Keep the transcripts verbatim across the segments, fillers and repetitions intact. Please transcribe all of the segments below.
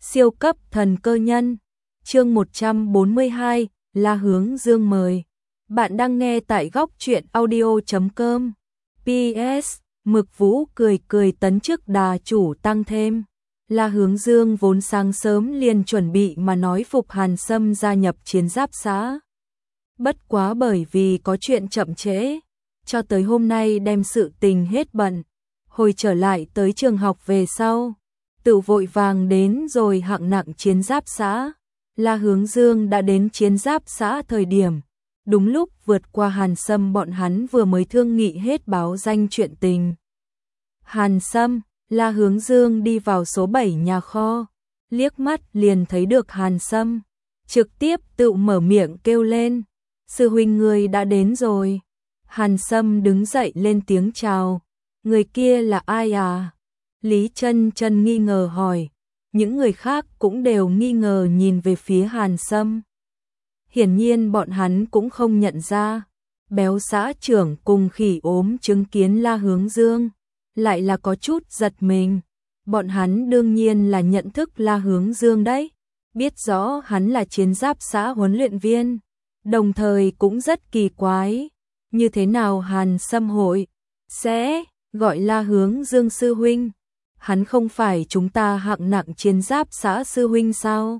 Siêu cấp thần cơ nhân. Chương một trăm bốn mươi hai, La Hướng Dương mời. Bạn đang nghe tại góc truyện audio chấm com. pê ét. Mực Vũ cười cười tấn chức đà chủ tăng thêm. La Hướng Dương vốn sáng sớm liền chuẩn bị mà nói phục Hàn Sâm gia nhập chiến giáp xã. Bất quá bởi vì có chuyện chậm trễ, cho tới hôm nay đem sự tình hết bận. Hồi trở lại tới trường học về sau, tự vội vàng đến rồi hạng nặng chiến giáp xã. La Hướng Dương đã đến chiến giáp xã thời điểm, đúng lúc vượt qua Hàn Sâm bọn hắn vừa mới thương nghị hết báo danh chuyện tình. Hàn Sâm, La Hướng Dương đi vào số bảy nhà kho, liếc mắt liền thấy được Hàn Sâm, trực tiếp tự mở miệng kêu lên, sư huynh người đã đến rồi. Hàn Sâm đứng dậy lên tiếng chào, người kia là ai à? Lý Chân Chân nghi ngờ hỏi, những người khác cũng đều nghi ngờ nhìn về phía Hàn Sâm. Hiển nhiên bọn hắn cũng không nhận ra, béo xã trưởng cùng khỉ ốm chứng kiến La Hướng Dương, lại là có chút giật mình. Bọn hắn đương nhiên là nhận thức La Hướng Dương đấy, biết rõ hắn là chiến giáp xã huấn luyện viên, đồng thời cũng rất kỳ quái, như thế nào Hàn Sâm hội sẽ gọi La Hướng Dương sư huynh? Hắn không phải chúng ta hạng nặng chiến giáp xã sư huynh sao?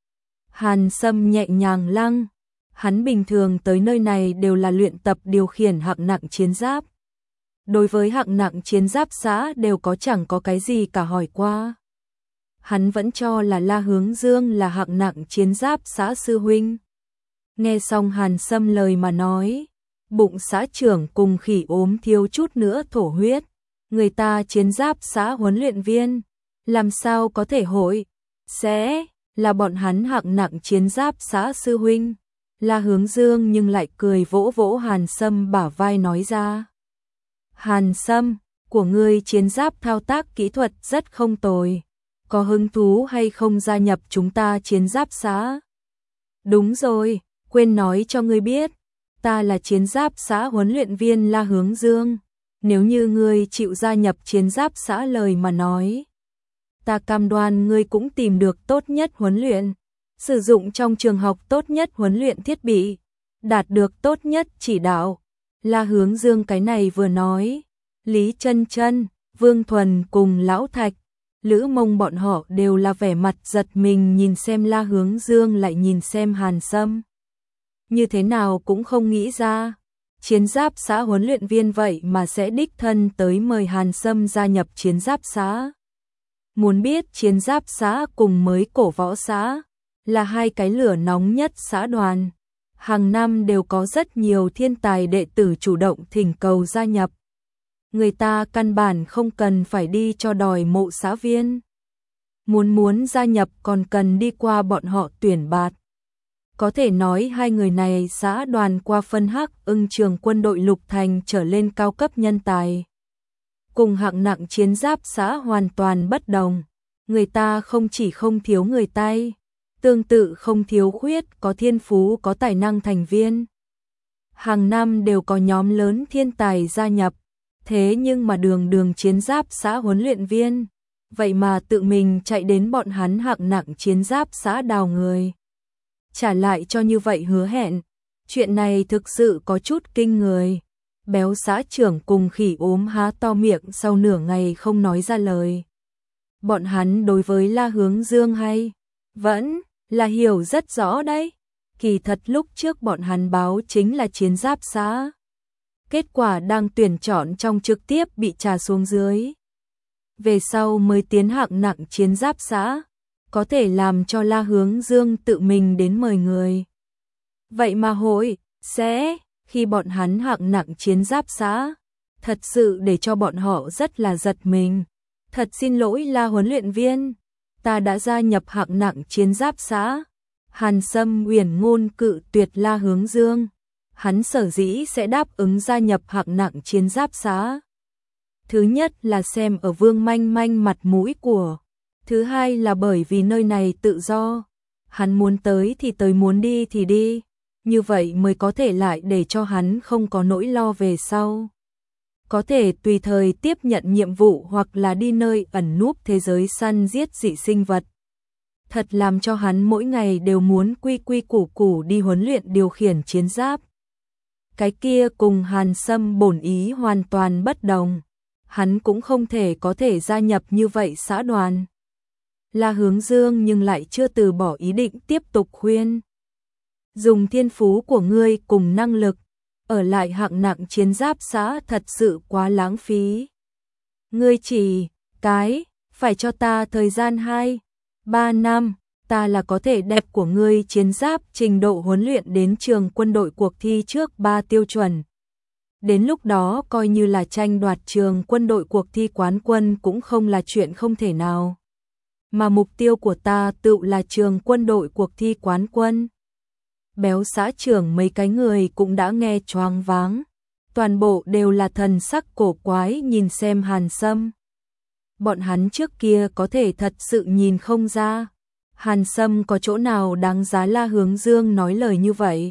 Hàn Sâm nhẹ nhàng lăng, hắn bình thường tới nơi này đều là luyện tập điều khiển hạng nặng chiến giáp. Đối với hạng nặng chiến giáp xã đều có chẳng có cái gì cả hỏi qua. Hắn vẫn cho là La Hướng Dương là hạng nặng chiến giáp xã sư huynh. Nghe xong Hàn Sâm lời mà nói, bụng xã trưởng cùng khỉ ốm thiếu chút nữa thổ huyết. Người ta chiến giáp xã huấn luyện viên, làm sao có thể hội sẽ là bọn hắn hạng nặng chiến giáp xã sư huynh? La Hướng Dương nhưng lại cười vỗ vỗ Hàn Sâm bả vai nói ra. Hàn Sâm, của ngươi chiến giáp thao tác kỹ thuật rất không tồi, có hứng thú hay không gia nhập chúng ta chiến giáp xã? Đúng rồi, quên nói cho ngươi biết, ta là chiến giáp xã huấn luyện viên La Hướng Dương. Nếu như ngươi chịu gia nhập chiến giáp xã lời mà nói, ta cam đoan ngươi cũng tìm được tốt nhất huấn luyện, sử dụng trong trường học tốt nhất huấn luyện thiết bị, đạt được tốt nhất chỉ đạo. La Hướng Dương cái này vừa nói, Lý Chân Chân, Vương Thuần cùng Lão Thạch, Lữ Mông bọn họ đều là vẻ mặt giật mình nhìn xem La Hướng Dương lại nhìn xem Hàn Sâm. Như thế nào cũng không nghĩ ra, chiến giáp xã huấn luyện viên vậy mà sẽ đích thân tới mời Hàn Sâm gia nhập chiến giáp xã. Muốn biết chiến giáp xã cùng mới cổ võ xã là hai cái lửa nóng nhất xã đoàn. Hàng năm đều có rất nhiều thiên tài đệ tử chủ động thỉnh cầu gia nhập. Người ta căn bản không cần phải đi cho đòi mộ xã viên. Muốn muốn gia nhập còn cần đi qua bọn họ tuyển bạt. Có thể nói hai người này xã đoàn qua phân hắc ưng trường quân đội lục thành trở lên cao cấp nhân tài. Cùng hạng nặng chiến giáp xã hoàn toàn bất đồng. Người ta không chỉ không thiếu người tay, tương tự không thiếu khuyết có thiên phú có tài năng thành viên. Hàng năm đều có nhóm lớn thiên tài gia nhập, thế nhưng mà đường đường chiến giáp xã huấn luyện viên, vậy mà tự mình chạy đến bọn hắn hạng nặng chiến giáp xã đào người. Trả lại cho như vậy hứa hẹn, chuyện này thực sự có chút kinh người. Béo xã trưởng cùng khỉ ốm há to miệng sau nửa ngày không nói ra lời. Bọn hắn đối với La Hướng Dương hay vẫn là hiểu rất rõ đấy. Kỳ thật lúc trước bọn hắn báo chính là chiến giáp xã. Kết quả đang tuyển chọn trong trực tiếp bị trà xuống dưới. Về sau mới tiến hạng nặng chiến giáp xã. Có thể làm cho La Hướng Dương tự mình đến mời người. Vậy mà hội sẽ khi bọn hắn hạng nặng chiến giáp xã, thật sự để cho bọn họ rất là giật mình. Thật xin lỗi La huấn luyện viên, ta đã gia nhập hạng nặng chiến giáp xã. Hàn Sâm uyển ngôn cự tuyệt La Hướng Dương. Hắn sở dĩ sẽ đáp ứng gia nhập hạng nặng chiến giáp xã. Thứ nhất là xem ở Vương Manh Manh mặt mũi của. Thứ hai là bởi vì nơi này tự do. Hắn muốn tới thì tới, muốn đi thì đi. Như vậy mới có thể lại để cho hắn không có nỗi lo về sau. Có thể tùy thời tiếp nhận nhiệm vụ hoặc là đi nơi ẩn núp thế giới săn giết dị sinh vật. thật làm cho hắn mỗi ngày đều muốn quy quy củ củ đi huấn luyện điều khiển chiến giáp. Cái kia cùng Hàn Sâm bổn ý hoàn toàn bất đồng, hắn cũng không thể có thể gia nhập như vậy xã đoàn. La Hướng Dương nhưng lại chưa từ bỏ ý định tiếp tục khuyên. Dùng thiên phú của ngươi cùng năng lực, ở lại hạng nặng chiến giáp xã thật sự quá lãng phí. Ngươi chỉ, cái, phải cho ta thời gian hai, ba năm, ta là có thể đẹp của ngươi chiến giáp trình độ huấn luyện đến trường quân đội cuộc thi trước ba tiêu chuẩn. Đến lúc đó coi như là tranh đoạt trường quân đội cuộc thi quán quân cũng không là chuyện không thể nào. Mà mục tiêu của ta tự là trường quân đội cuộc thi quán quân. Béo xã trưởng mấy cái người cũng đã nghe choáng váng. Toàn bộ đều là thần sắc cổ quái nhìn xem Hàn Sâm. Bọn hắn trước kia có thể thật sự nhìn không ra. Hàn Sâm có chỗ nào đáng giá La Hướng Dương nói lời như vậy.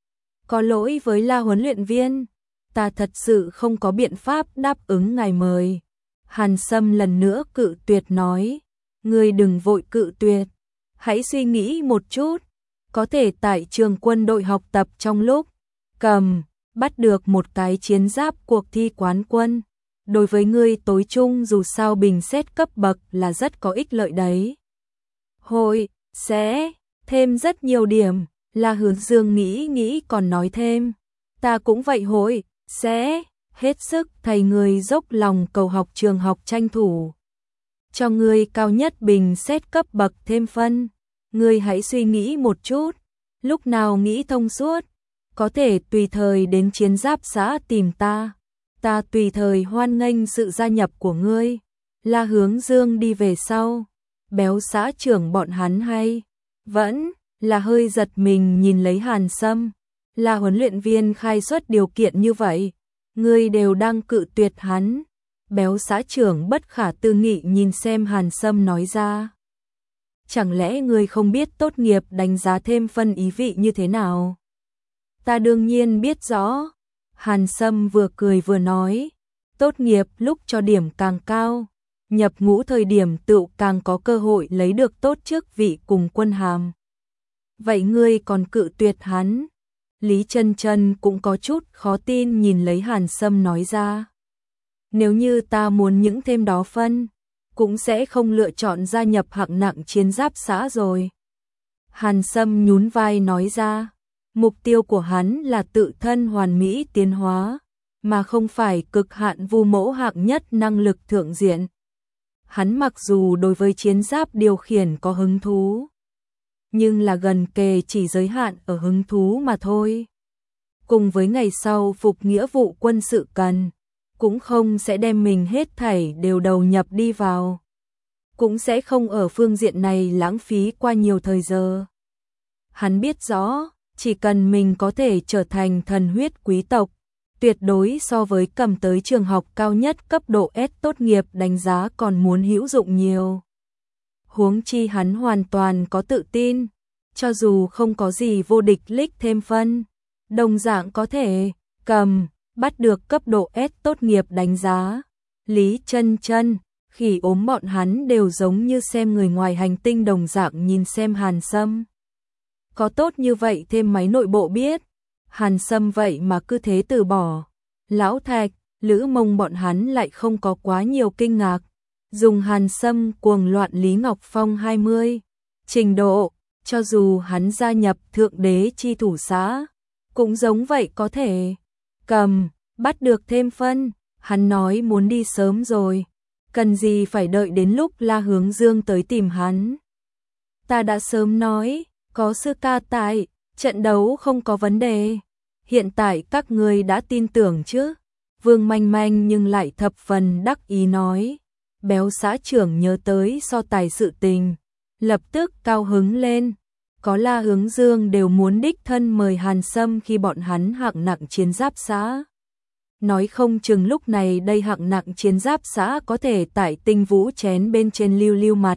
Có lỗi với La huấn luyện viên, ta thật sự không có biện pháp đáp ứng ngài mời. Hàn Sâm lần nữa cự tuyệt nói, ngươi đừng vội cự tuyệt, hãy suy nghĩ một chút, có thể tại trường quân đội học tập trong lúc cầm, bắt được một cái chiến giáp cuộc thi quán quân. Đối với ngươi tối trung dù sao bình xét cấp bậc là rất có ích lợi đấy. Hội, sẽ, thêm rất nhiều điểm, La Hướng Dương nghĩ nghĩ còn nói thêm. Ta cũng vậy hội, sẽ, hết sức thầy người dốc lòng cầu học trường học tranh thủ. Cho ngươi cao nhất bình xét cấp bậc thêm phân. Ngươi hãy suy nghĩ một chút, lúc nào nghĩ thông suốt, có thể tùy thời đến chiến giáp xã tìm ta. Ta tùy thời hoan nghênh sự gia nhập của ngươi. La Hướng Dương đi về sau. Béo xã trưởng bọn hắn hay vẫn là hơi giật mình nhìn lấy Hàn Sâm. Là huấn luyện viên khai xuất điều kiện như vậy, ngươi đều đang cự tuyệt hắn. Béo xã trưởng bất khả tư nghị nhìn xem Hàn Sâm nói ra. Chẳng lẽ ngươi không biết tốt nghiệp đánh giá thêm phân ý vị như thế nào? Ta đương nhiên biết rõ. Hàn Sâm vừa cười vừa nói, tốt nghiệp lúc cho điểm càng cao, nhập ngũ thời điểm tự càng có cơ hội lấy được tốt chức vị cùng quân hàm. Vậy ngươi còn cự tuyệt hắn? Lý Chân Chân cũng có chút khó tin nhìn lấy Hàn Sâm nói ra. Nếu như ta muốn những thêm đó phân, cũng sẽ không lựa chọn gia nhập hạng nặng chiến giáp xã rồi. Hàn Sâm nhún vai nói ra. Mục tiêu của hắn là tự thân hoàn mỹ tiến hóa, mà không phải cực hạn vu mẫu hạng nhất năng lực thượng diện. Hắn mặc dù đối với chiến giáp điều khiển có hứng thú, nhưng là gần kề chỉ giới hạn ở hứng thú mà thôi. Cùng với ngày sau phục nghĩa vụ quân sự cần, cũng không sẽ đem mình hết thảy đều đầu nhập đi vào. Cũng sẽ không ở phương diện này lãng phí qua nhiều thời giờ. Hắn biết rõ, chỉ cần mình có thể trở thành thần huyết quý tộc, tuyệt đối so với cầm tới trường học cao nhất cấp độ S tốt nghiệp đánh giá còn muốn hữu dụng nhiều. Huống chi hắn hoàn toàn có tự tin, cho dù không có gì vô địch lích thêm phân, đồng dạng có thể cầm, bắt được cấp độ S tốt nghiệp đánh giá. Lý Chân Chân, Khỉ Ốm bọn hắn đều giống như xem người ngoài hành tinh đồng dạng nhìn xem Hàn Sâm. Có tốt như vậy thêm máy nội bộ biết, Hàn Sâm vậy mà cứ thế từ bỏ. Lão Thạch, Lữ Mông bọn hắn lại không có quá nhiều kinh ngạc. Dùng Hàn Sâm cuồng loạn Lý Ngọc Phong hai mươi. Trình độ, cho dù hắn gia nhập thượng đế chi thủ xã, cũng giống vậy có thể cầm, bắt được thêm phân. Hắn nói muốn đi sớm rồi, cần gì phải đợi đến lúc La Hướng Dương tới tìm hắn. Ta đã sớm nói, có sư ca tại, trận đấu không có vấn đề. Hiện tại các người đã tin tưởng chứ? Vương Manh Manh nhưng lại thập phần đắc ý nói. Béo xã trưởng nhớ tới so tài sự tình, lập tức cao hứng lên. Có La Hướng Dương đều muốn đích thân mời Hàn Sâm khi bọn hắn hạng nặng chiến giáp xã. Nói không chừng lúc này đây hạng nặng chiến giáp xã có thể tại tinh vũ chén bên trên lưu lưu mặt.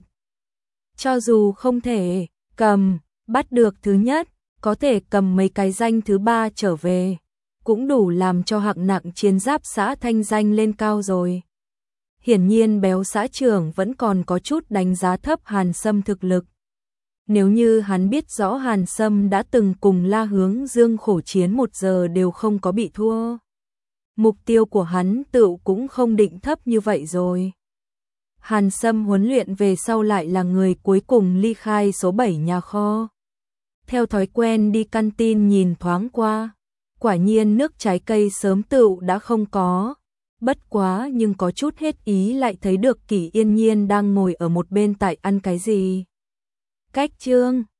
Cho dù không thể cầm, bắt được thứ nhất, có thể cầm mấy cái danh thứ ba trở về, cũng đủ làm cho hạng nặng chiến giáp xã thanh danh lên cao rồi. Hiển nhiên béo xã trưởng vẫn còn có chút đánh giá thấp Hàn Sâm thực lực. Nếu như hắn biết rõ Hàn Sâm đã từng cùng La Hướng Dương khổ chiến một giờ đều không có bị thua, mục tiêu của hắn tựu cũng không định thấp như vậy rồi. Hàn Sâm huấn luyện về sau lại là người cuối cùng ly khai số bảy nhà kho. Theo thói quen đi canteen nhìn thoáng qua, quả nhiên nước trái cây sớm tựu đã không có. Bất quá nhưng có chút hết ý lại thấy được Kỷ Yên Nhiên đang ngồi ở một bên tại ăn cái gì. Cách chương